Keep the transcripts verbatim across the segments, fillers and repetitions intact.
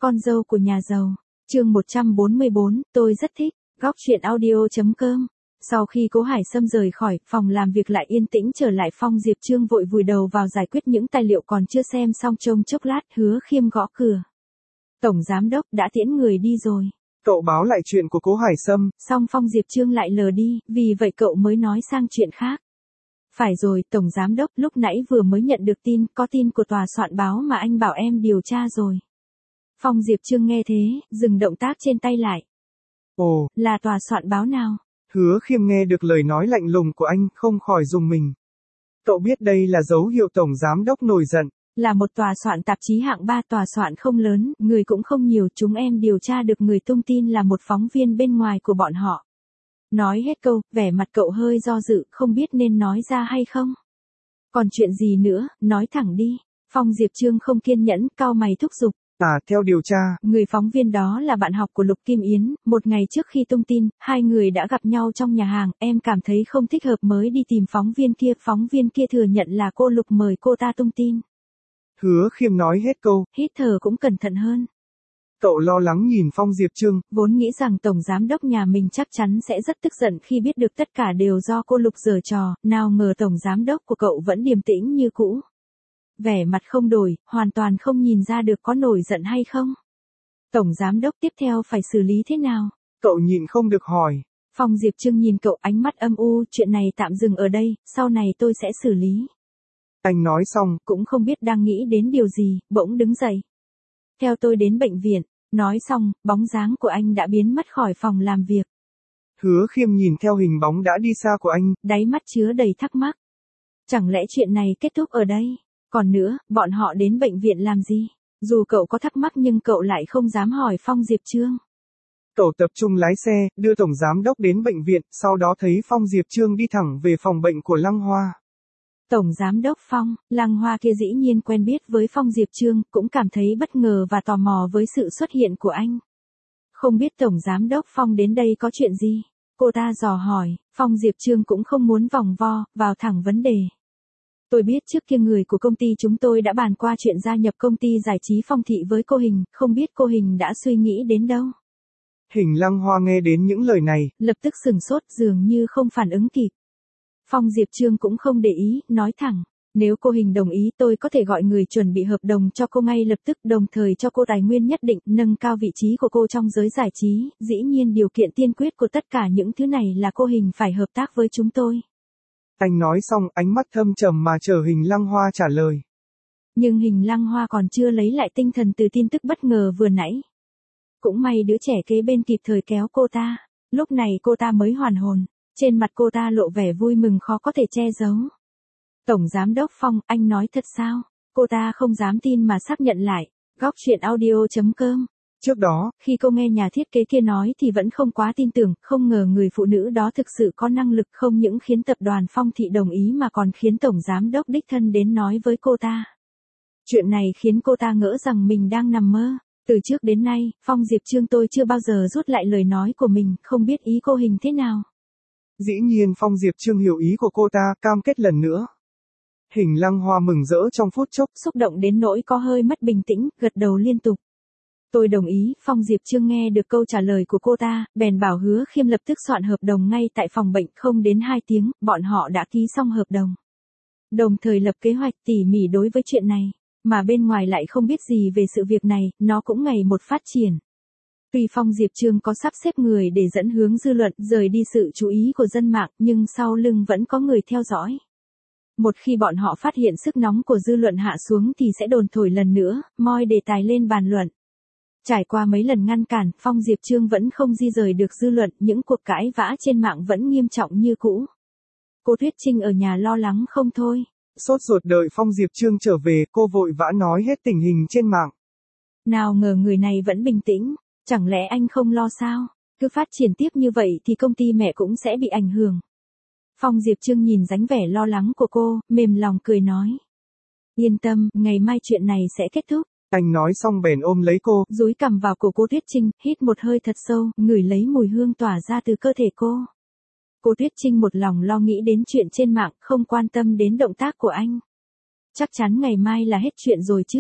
Con dâu của nhà giàu. Chương một trăm bốn mươi bốn, tôi rất thích. Góc truyện audio.com. Sau khi Cố Hải Sâm rời khỏi, phòng làm việc lại yên tĩnh trở lại. Phong Diệp Trương vội vùi đầu vào giải quyết những tài liệu còn chưa xem xong. Trông chốc lát, Hứa Khiêm gõ cửa. Tổng giám đốc đã tiễn người đi rồi. Cậu báo lại chuyện của Cố Hải Sâm. Xong Phong Diệp Trương lại lờ đi, vì vậy cậu mới nói sang chuyện khác. Phải rồi, Tổng giám đốc, lúc nãy vừa mới nhận được tin, có tin của tòa soạn báo mà anh bảo em điều tra rồi. Phong Diệp Trương nghe thế, dừng động tác trên tay lại. Ồ, là tòa soạn báo nào? Hứa Khiêm nghe được lời nói lạnh lùng của anh, không khỏi rùng mình. Cậu biết đây là dấu hiệu Tổng giám đốc nổi giận. Là một tòa soạn tạp chí hạng ba, tòa soạn không lớn, người cũng không nhiều, chúng em điều tra được người tung tin là một phóng viên bên ngoài của bọn họ. Nói hết câu, vẻ mặt cậu hơi do dự, không biết nên nói ra hay không. Còn chuyện gì nữa, nói thẳng đi. Phong Diệp Trương không kiên nhẫn, cau mày thúc giục. À, theo điều tra, người phóng viên đó là bạn học của Lục Kim Yến, một ngày trước khi tung tin, hai người đã gặp nhau trong nhà hàng, em cảm thấy không thích hợp mới đi tìm phóng viên kia, phóng viên kia thừa nhận là cô Lục mời cô ta tung tin. Hứa Khiêm nói hết câu, hít thở cũng cẩn thận hơn. Cậu lo lắng nhìn Phong Diệp Trương, vốn nghĩ rằng Tổng giám đốc nhà mình chắc chắn sẽ rất tức giận khi biết được tất cả đều do cô Lục giở trò, nào ngờ Tổng giám đốc của cậu vẫn điềm tĩnh như cũ. Vẻ mặt không đổi, hoàn toàn không nhìn ra được có nổi giận hay không. Tổng giám đốc tiếp theo phải xử lý thế nào? Cậu nhịn không được hỏi. Phong Diệp Trương nhìn cậu ánh mắt âm u, chuyện này tạm dừng ở đây, sau này tôi sẽ xử lý. Anh nói xong, cũng không biết đang nghĩ đến điều gì, bỗng đứng dậy. Theo tôi đến bệnh viện, nói xong, bóng dáng của anh đã biến mất khỏi phòng làm việc. Hứa Khiêm nhìn theo hình bóng đã đi xa của anh, đáy mắt chứa đầy thắc mắc. Chẳng lẽ chuyện này kết thúc ở đây? Còn nữa, bọn họ đến bệnh viện làm gì? Dù cậu có thắc mắc nhưng cậu lại không dám hỏi Phong Diệp Trương. Cậu tập trung lái xe, đưa Tổng giám đốc đến bệnh viện, sau đó thấy Phong Diệp Trương đi thẳng về phòng bệnh của Lăng Hoa. Tổng giám đốc Phong, Lăng Hoa kia dĩ nhiên quen biết với Phong Diệp Trương, cũng cảm thấy bất ngờ và tò mò với sự xuất hiện của anh. Không biết Tổng giám đốc Phong đến đây có chuyện gì? Cô ta dò hỏi, Phong Diệp Trương cũng không muốn vòng vo, vào thẳng vấn đề. Tôi biết trước kia người của công ty chúng tôi đã bàn qua chuyện gia nhập công ty giải trí Phong Thị với cô Hình, không biết cô Hình đã suy nghĩ đến đâu. Hình Lăng Hoa nghe đến những lời này, lập tức sừng sốt, dường như không phản ứng kịp. Phong Diệp Trương cũng không để ý, nói thẳng, nếu cô Hình đồng ý tôi có thể gọi người chuẩn bị hợp đồng cho cô ngay lập tức, đồng thời cho cô tài nguyên nhất định, nâng cao vị trí của cô trong giới giải trí, dĩ nhiên điều kiện tiên quyết của tất cả những thứ này là cô Hình phải hợp tác với chúng tôi. Anh nói xong, ánh mắt thâm trầm mà chờ Hình Lăng Hoa trả lời. Nhưng Hình Lăng Hoa còn chưa lấy lại tinh thần từ tin tức bất ngờ vừa nãy. Cũng may đứa trẻ kế bên kịp thời kéo cô ta, lúc này cô ta mới hoàn hồn, trên mặt cô ta lộ vẻ vui mừng khó có thể che giấu. Tổng giám đốc Phong, anh nói thật sao? Cô ta không dám tin mà xác nhận lại. Góc truyện audio.com. Trước đó, khi cô nghe nhà thiết kế kia nói thì vẫn không quá tin tưởng, không ngờ người phụ nữ đó thực sự có năng lực, không những khiến tập đoàn Phong Thị đồng ý mà còn khiến Tổng giám đốc đích thân đến nói với cô ta. Chuyện này khiến cô ta ngỡ rằng mình đang nằm mơ. Từ trước đến nay, Phong Diệp Trương tôi chưa bao giờ rút lại lời nói của mình, không biết ý cô Hình thế nào. Dĩ nhiên Phong Diệp Trương hiểu ý của cô ta, cam kết lần nữa. Hình Lăng Hoa mừng rỡ trong phút chốc, xúc động đến nỗi có hơi mất bình tĩnh, gật đầu liên tục. Tôi đồng ý. Phong Diệp Trương nghe được câu trả lời của cô ta, bèn bảo Hứa Khiêm lập tức soạn hợp đồng ngay tại phòng bệnh, không đến hai tiếng, bọn họ đã ký xong hợp đồng. Đồng thời lập kế hoạch tỉ mỉ đối với chuyện này, mà bên ngoài lại không biết gì về sự việc này, nó cũng ngày một phát triển. Tuy Phong Diệp Trương có sắp xếp người để dẫn hướng dư luận, rời đi sự chú ý của dân mạng, nhưng sau lưng vẫn có người theo dõi. Một khi bọn họ phát hiện sức nóng của dư luận hạ xuống thì sẽ đồn thổi lần nữa, moi đề tài lên bàn luận. Trải qua mấy lần ngăn cản, Phong Diệp Trương vẫn không di rời được dư luận, những cuộc cãi vã trên mạng vẫn nghiêm trọng như cũ. Cô Tuyết Trinh ở nhà lo lắng không thôi. Sốt ruột đợi Phong Diệp Trương trở về, cô vội vã nói hết tình hình trên mạng. Nào ngờ người này vẫn bình tĩnh, chẳng lẽ anh không lo sao? Cứ phát triển tiếp như vậy thì công ty mẹ cũng sẽ bị ảnh hưởng. Phong Diệp Trương nhìn dáng vẻ lo lắng của cô, mềm lòng cười nói. Yên tâm, ngày mai chuyện này sẽ kết thúc. Anh nói xong bèn ôm lấy cô, dúi cằm vào cổ cô Tuyết Trinh, hít một hơi thật sâu, ngửi lấy mùi hương tỏa ra từ cơ thể cô. Cô Tuyết Trinh một lòng lo nghĩ đến chuyện trên mạng, không quan tâm đến động tác của anh. Chắc chắn ngày mai là hết chuyện rồi chứ.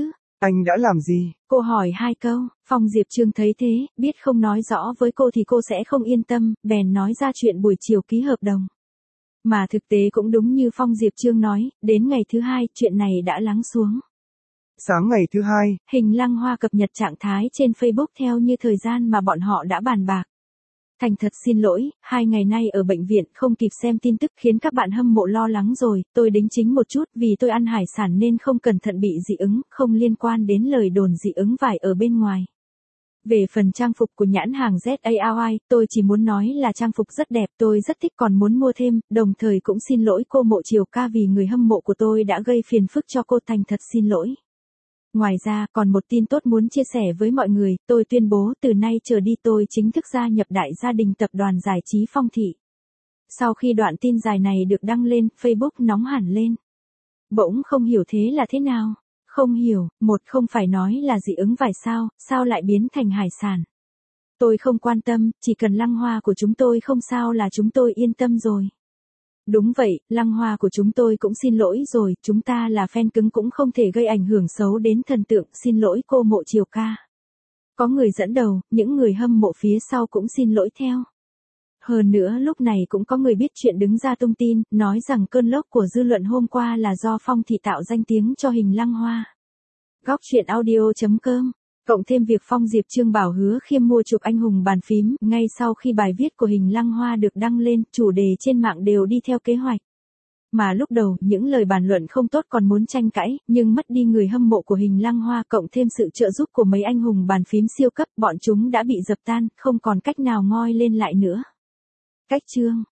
Anh đã làm gì? Cô hỏi hai câu, Phong Diệp Trương thấy thế, biết không nói rõ với cô thì cô sẽ không yên tâm, bèn nói ra chuyện buổi chiều ký hợp đồng. Mà thực tế cũng đúng như Phong Diệp Trương nói, đến ngày thứ hai, chuyện này đã lắng xuống. Sáng ngày thứ hai, Hình Lăng Hoa cập nhật trạng thái trên Facebook theo như thời gian mà bọn họ đã bàn bạc. Thành thật xin lỗi, hai ngày nay ở bệnh viện không kịp xem tin tức khiến các bạn hâm mộ lo lắng rồi, tôi đính chính một chút vì tôi ăn hải sản nên không cẩn thận bị dị ứng, không liên quan đến lời đồn dị ứng vải ở bên ngoài. Về phần trang phục của nhãn hàng Z A R I, tôi chỉ muốn nói là trang phục rất đẹp, tôi rất thích còn muốn mua thêm, đồng thời cũng xin lỗi cô Mộ Triều Ca vì người hâm mộ của tôi đã gây phiền phức cho cô, thành thật xin lỗi. Ngoài ra, còn một tin tốt muốn chia sẻ với mọi người, tôi tuyên bố từ nay trở đi tôi chính thức gia nhập đại gia đình tập đoàn giải trí Phong Thị. Sau khi đoạn tin dài này được đăng lên, Facebook nóng hẳn lên. Bỗng không hiểu thế là thế nào? Không hiểu, một không phải nói là dị ứng vải sao, sao lại biến thành hải sản? Tôi không quan tâm, chỉ cần Lăng Hoa của chúng tôi không sao là chúng tôi yên tâm rồi. Đúng vậy, Lăng Hoa của chúng tôi cũng xin lỗi rồi, chúng ta là fan cứng cũng không thể gây ảnh hưởng xấu đến thần tượng, xin lỗi cô Mộ Triều Ca. Có người dẫn đầu, những người hâm mộ phía sau cũng xin lỗi theo. Hơn nữa lúc này cũng có người biết chuyện đứng ra tung tin, nói rằng cơn lốc của dư luận hôm qua là do Phong Thị tạo danh tiếng cho Hình Lăng Hoa. Góc truyện audio chấm com. Cộng thêm việc Phong Diệp Trương bảo hứa khiêm mua chụp anh hùng bàn phím, ngay sau khi bài viết của Hình Lăng Hoa được đăng lên, chủ đề trên mạng đều đi theo kế hoạch. Mà lúc đầu, những lời bàn luận không tốt còn muốn tranh cãi, nhưng mất đi người hâm mộ của Hình Lăng Hoa cộng thêm sự trợ giúp của mấy anh hùng bàn phím siêu cấp, bọn chúng đã bị dập tan, không còn cách nào ngoi lên lại nữa. Cách chương